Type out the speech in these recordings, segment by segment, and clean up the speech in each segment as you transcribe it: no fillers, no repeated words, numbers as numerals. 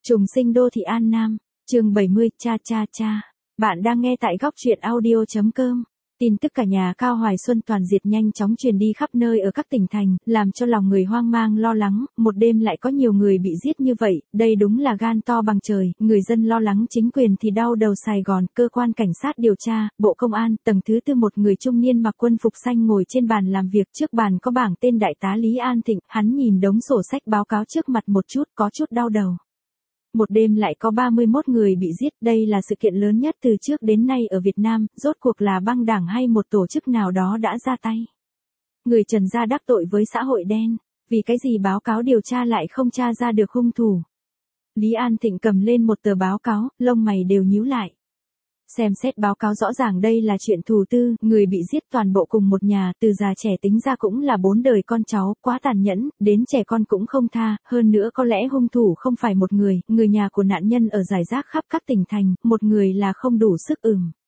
Trùng sinh đô thị An Nam, chương 70, cha cha cha. Bạn đang nghe tại góc truyện audio.com. Tin tức cả nhà Cao Hoài Xuân toàn diệt nhanh chóng truyền đi khắp nơi ở các tỉnh thành, làm cho lòng người hoang mang lo lắng, một đêm lại có nhiều người bị giết như vậy, đây đúng là gan to bằng trời, người dân lo lắng chính quyền thì đau đầu Sài Gòn, cơ quan cảnh sát điều tra, Bộ Công an, tầng thứ tư một người trung niên mặc quân phục xanh ngồi trên bàn làm việc, trước bàn có bảng tên Đại tá Lý An Thịnh, hắn nhìn đống sổ sách báo cáo trước mặt một chút, có chút đau đầu. Một đêm lại có 31 người bị giết, đây là sự kiện lớn nhất từ trước đến nay ở Việt Nam, rốt cuộc là băng đảng hay một tổ chức nào đó đã ra tay. Người Trần gia đắc tội với xã hội đen, vì cái gì báo cáo điều tra lại không tra ra được hung thủ. Lý An Thịnh cầm lên một tờ báo cáo, lông mày đều nhíu lại. Xem xét báo cáo rõ ràng đây là chuyện thù tư, người bị giết toàn bộ cùng một nhà, từ già trẻ tính ra cũng là 4 đời con cháu, quá tàn nhẫn, đến trẻ con cũng không tha, hơn nữa có lẽ hung thủ không phải một người nhà của nạn nhân ở rải rác khắp các tỉnh thành, một người là không đủ sức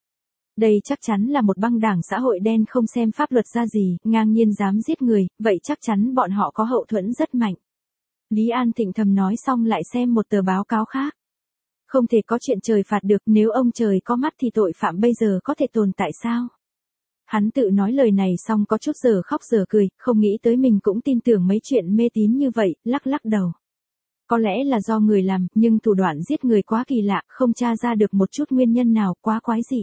Đây chắc chắn là một băng đảng xã hội đen không xem pháp luật ra gì, ngang nhiên dám giết người, vậy chắc chắn bọn họ có hậu thuẫn rất mạnh. Lý An Thịnh thầm nói xong lại xem một tờ báo cáo khác. Không thể có chuyện trời phạt được, nếu ông trời có mắt thì tội phạm bây giờ có thể tồn tại sao? Hắn tự nói lời này xong có chút giờ khóc giờ cười, không nghĩ tới mình cũng tin tưởng mấy chuyện mê tín như vậy, lắc đầu. Có lẽ là do người làm, nhưng thủ đoạn giết người quá kỳ lạ, không tra ra được một chút nguyên nhân nào, quá quái dị.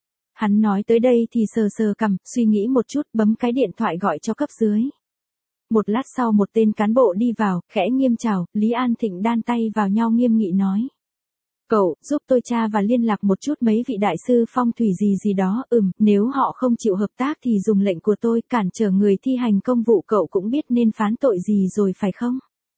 Hắn nói tới đây thì sờ cằm, suy nghĩ một chút, bấm cái điện thoại gọi cho cấp dưới. Một lát sau một tên cán bộ đi vào, khẽ nghiêm chào, Lý An Thịnh đan tay vào nhau nghiêm nghị nói. Cậu, giúp tôi tra và liên lạc một chút mấy vị đại sư phong thủy gì đó, nếu họ không chịu hợp tác thì dùng lệnh của tôi cản trở người thi hành công vụ, cậu cũng biết nên phán tội gì rồi phải không?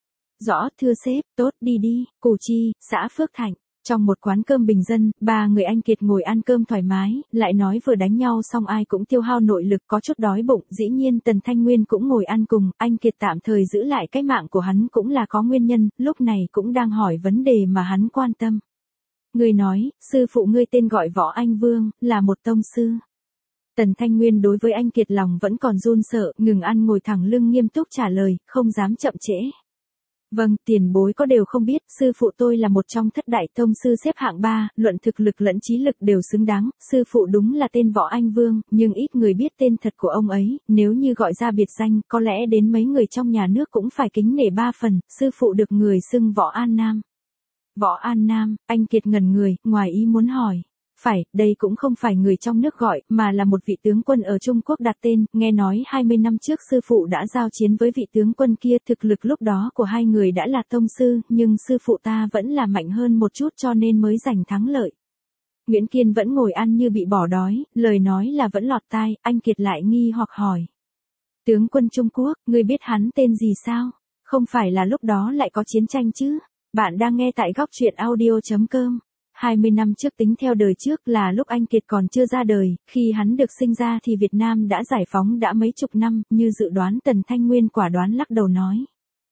Rõ, thưa sếp, tốt, đi, Củ Chi, xã Phước Thạnh. Trong một quán cơm bình dân, ba người anh Kiệt ngồi ăn cơm thoải mái, lại nói vừa đánh nhau xong ai cũng tiêu hao nội lực, có chút đói bụng, dĩ nhiên Tần Thanh Nguyên cũng ngồi ăn cùng, anh Kiệt tạm thời giữ lại cái mạng của hắn cũng là có nguyên nhân, lúc này cũng đang hỏi vấn đề mà hắn quan tâm. Người nói, sư phụ ngươi tên gọi Võ Anh Vương, là một tông sư. Tần Thanh Nguyên đối với anh Kiệt lòng vẫn còn run sợ, ngừng ăn ngồi thẳng lưng nghiêm túc trả lời, không dám chậm trễ. Vâng, tiền bối có đều không biết, sư phụ tôi là một trong thất đại tông sư xếp hạng 3, luận thực lực lẫn trí lực đều xứng đáng, sư phụ đúng là tên Võ Anh Vương, nhưng ít người biết tên thật của ông ấy, nếu như gọi ra biệt danh, có lẽ đến mấy người trong nhà nước cũng phải kính nể 3 phần, sư phụ được người xưng Võ An Nam. Võ An Nam, anh Kiệt ngẩn người, ngoài ý muốn hỏi. Phải, đây cũng không phải người trong nước gọi, mà là một vị tướng quân ở Trung Quốc đặt tên, nghe nói 20 năm trước sư phụ đã giao chiến với vị tướng quân kia, thực lực lúc đó của hai người đã là tông sư, nhưng sư phụ ta vẫn là mạnh hơn một chút cho nên mới giành thắng lợi. Nguyễn Kiên vẫn ngồi ăn như bị bỏ đói, lời nói là vẫn lọt tai, anh Kiệt lại nghi hoặc hỏi. Tướng quân Trung Quốc, ngươi biết hắn tên gì sao? Không phải là lúc đó lại có chiến tranh chứ? Bạn đang nghe tại góc truyện audio.com. 20 năm trước tính theo đời trước là lúc anh Kiệt còn chưa ra đời, khi hắn được sinh ra thì Việt Nam đã giải phóng đã mấy chục năm, như dự đoán Tần Thanh Nguyên quả đoán lắc đầu nói.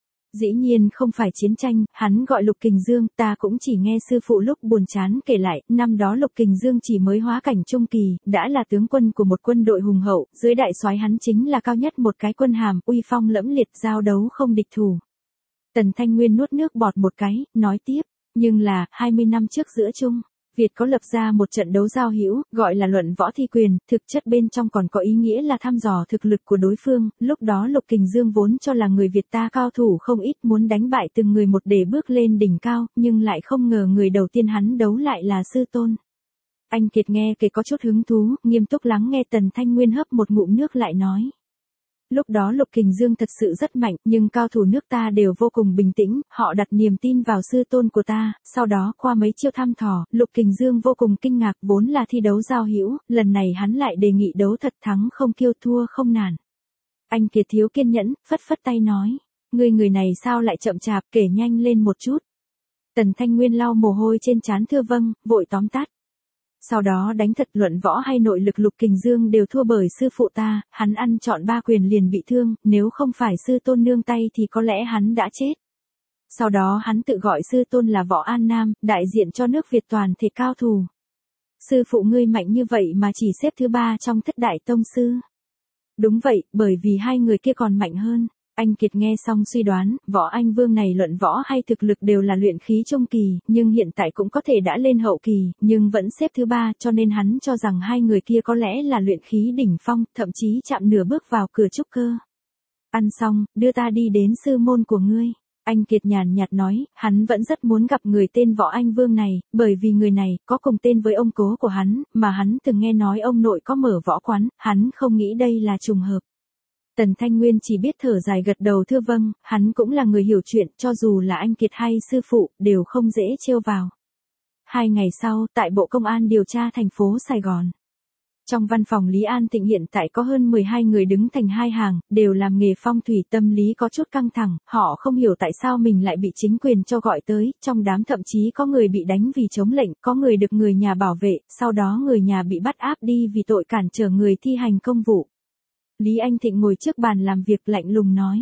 Dĩ nhiên không phải chiến tranh, hắn gọi Lục Kình Dương, ta cũng chỉ nghe sư phụ lúc buồn chán kể lại, năm đó Lục Kình Dương chỉ mới hóa cảnh trung kỳ, đã là tướng quân của một quân đội hùng hậu, dưới đại soái hắn chính là cao nhất một cái quân hàm, uy phong lẫm liệt, giao đấu không địch thủ. Tần Thanh Nguyên nuốt nước bọt một cái, nói tiếp, nhưng là, 20 năm trước giữa Trung Việt có lập ra một trận đấu giao hữu, gọi là luận võ thi quyền, thực chất bên trong còn có ý nghĩa là thăm dò thực lực của đối phương, lúc đó Lục Kình Dương vốn cho là người Việt ta cao thủ không ít muốn đánh bại từng người một để bước lên đỉnh cao, nhưng lại không ngờ người đầu tiên hắn đấu lại là sư tôn. Anh Kiệt nghe kể có chút hứng thú, nghiêm túc lắng nghe Tần Thanh Nguyên hấp một ngụm nước lại nói. Lúc đó Lục Kình Dương thật sự rất mạnh, nhưng cao thủ nước ta đều vô cùng bình tĩnh, họ đặt niềm tin vào sư tôn của ta, sau đó qua mấy chiêu thăm thò, Lục Kình Dương vô cùng kinh ngạc, vốn là thi đấu giao hữu, lần này hắn lại đề nghị đấu thật, thắng không kiêu thua không nản. Anh Kiệt thiếu kiên nhẫn, phất tay nói, người này sao lại chậm chạp, kể nhanh lên một chút. Tần Thanh Nguyên lau mồ hôi trên trán thưa vâng, vội tóm tắt. Sau đó đánh thật luận võ hay nội lực Lục Kình Dương đều thua bởi sư phụ ta, hắn ăn trọn 3 quyền liền bị thương, nếu không phải sư tôn nương tay thì có lẽ hắn đã chết. Sau đó hắn tự gọi sư tôn là Võ An Nam, đại diện cho nước Việt toàn thể cao thủ. Sư phụ ngươi mạnh như vậy mà chỉ xếp thứ 3 trong thất đại tông sư. Đúng vậy, bởi vì hai người kia còn mạnh hơn. Anh Kiệt nghe xong suy đoán, Võ Anh Vương này luận võ hay thực lực đều là luyện khí trung kỳ, nhưng hiện tại cũng có thể đã lên hậu kỳ, nhưng vẫn xếp thứ 3, cho nên hắn cho rằng hai người kia có lẽ là luyện khí đỉnh phong, thậm chí chạm nửa bước vào cửa trúc cơ. Ăn xong, đưa ta đi đến sư môn của ngươi. Anh Kiệt nhàn nhạt nói, hắn vẫn rất muốn gặp người tên Võ Anh Vương này, bởi vì người này có cùng tên với ông cố của hắn, mà hắn từng nghe nói ông nội có mở võ quán, hắn không nghĩ đây là trùng hợp. Tần Thanh Nguyên chỉ biết thở dài gật đầu thưa vâng, hắn cũng là người hiểu chuyện, cho dù là anh Kiệt hay sư phụ, đều không dễ trêu vào. 2 ngày sau, tại Bộ Công an điều tra thành phố Sài Gòn. Trong văn phòng Lý An Tịnh hiện tại có hơn 12 người đứng thành hai hàng, đều làm nghề phong thủy, tâm lý có chút căng thẳng, họ không hiểu tại sao mình lại bị chính quyền cho gọi tới, trong đám thậm chí có người bị đánh vì chống lệnh, có người được người nhà bảo vệ, sau đó người nhà bị bắt áp đi vì tội cản trở người thi hành công vụ. Lý Anh Thịnh ngồi trước bàn làm việc lạnh lùng nói.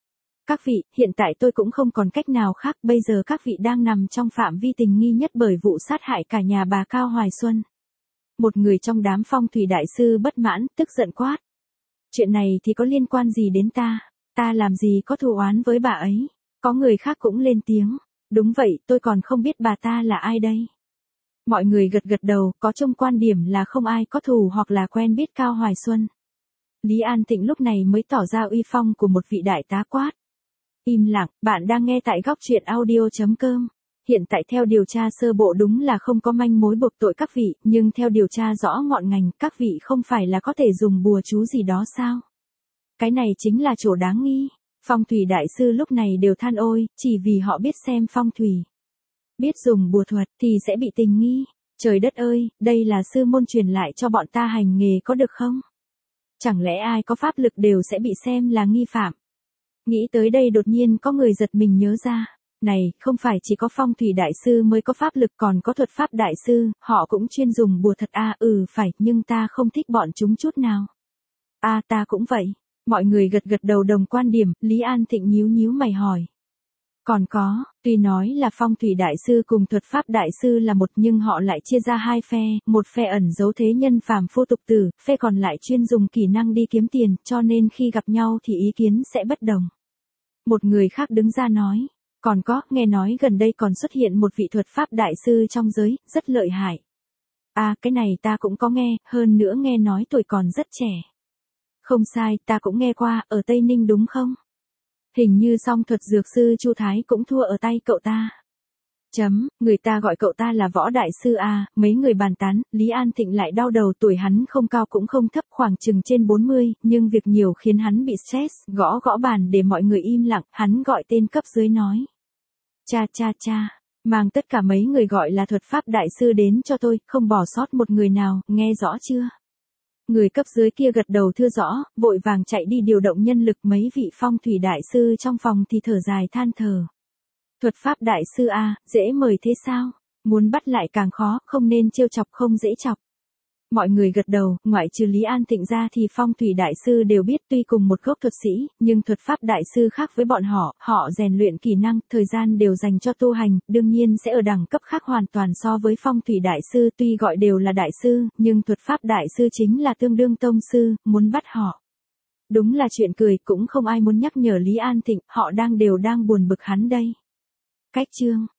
Các vị, hiện tại tôi cũng không còn cách nào khác, bây giờ các vị đang nằm trong phạm vi tình nghi nhất bởi vụ sát hại cả nhà bà Cao Hoài Xuân. Một người trong đám phong thủy đại sư bất mãn, tức giận quát. Chuyện này thì có liên quan gì đến ta làm gì có thù oán với bà ấy. Có người khác cũng lên tiếng. Đúng vậy, tôi còn không biết bà ta là ai đây. Mọi người gật gật đầu, có chung quan điểm là không ai có thù hoặc là quen biết Cao Hoài Xuân. Lý An Tịnh lúc này mới tỏ ra uy phong của một vị đại tá quát. Im lặng, bạn đang nghe tại góc truyện audio.com. Hiện tại theo điều tra sơ bộ đúng là không có manh mối buộc tội các vị, nhưng theo điều tra rõ ngọn ngành, các vị không phải là có thể dùng bùa chú gì đó sao? Cái này chính là chỗ đáng nghi. Phong thủy đại sư lúc này đều than ôi, chỉ vì họ biết xem phong thủy. Biết dùng bùa thuật thì sẽ bị tình nghi. Trời đất ơi, đây là sư môn truyền lại cho bọn ta hành nghề có được không? Chẳng lẽ ai có pháp lực đều sẽ bị xem là nghi phạm? Nghĩ tới đây đột nhiên có người giật mình nhớ ra. Này, không phải chỉ có phong thủy đại sư mới có pháp lực, còn có thuật pháp đại sư, họ cũng chuyên dùng bùa thật à? Phải, nhưng ta không thích bọn chúng chút nào. Ta cũng vậy. Mọi người gật gật đầu đồng quan điểm, Lý An Thịnh nhíu nhíu mày hỏi. Còn có, tuy nói là phong thủy đại sư cùng thuật pháp đại sư là một nhưng họ lại chia ra hai phe, một phe ẩn giấu thế nhân phàm phu tục tử, phe còn lại chuyên dùng kỹ năng đi kiếm tiền, cho nên khi gặp nhau thì ý kiến sẽ bất đồng. Một người khác đứng ra nói. Còn có, nghe nói gần đây còn xuất hiện một vị thuật pháp đại sư trong giới, rất lợi hại. Cái này ta cũng có nghe, hơn nữa nghe nói tuổi còn rất trẻ. Không sai, ta cũng nghe qua, ở Tây Ninh đúng không? Hình như song thuật dược sư Chu Thái cũng thua ở tay cậu ta. Người ta gọi cậu ta là Võ đại sư mấy người bàn tán, Lý An Thịnh lại đau đầu, tuổi hắn không cao cũng không thấp, khoảng chừng trên 40, nhưng việc nhiều khiến hắn bị stress, gõ gõ bàn để mọi người im lặng, hắn gọi tên cấp dưới nói. Cha, mang tất cả mấy người gọi là thuật pháp đại sư đến cho tôi, không bỏ sót một người nào, nghe rõ chưa? Người cấp dưới kia gật đầu thưa rõ, vội vàng chạy đi điều động nhân lực, mấy vị phong thủy đại sư trong phòng thì thở dài than thở. Thuật pháp đại sư dễ mời thế sao? Muốn bắt lại càng khó, không nên trêu chọc, không dễ chọc. Mọi người gật đầu, ngoại trừ Lý An Thịnh ra thì phong thủy đại sư đều biết, tuy cùng một gốc thuật sĩ, nhưng thuật pháp đại sư khác với bọn họ rèn luyện kỹ năng, thời gian đều dành cho tu hành, đương nhiên sẽ ở đẳng cấp khác hoàn toàn so với phong thủy đại sư, tuy gọi đều là đại sư, nhưng thuật pháp đại sư chính là tương đương tông sư, muốn bắt họ. Đúng là chuyện cười, cũng không ai muốn nhắc nhở Lý An Thịnh, họ đang buồn bực hắn đây. Cách chương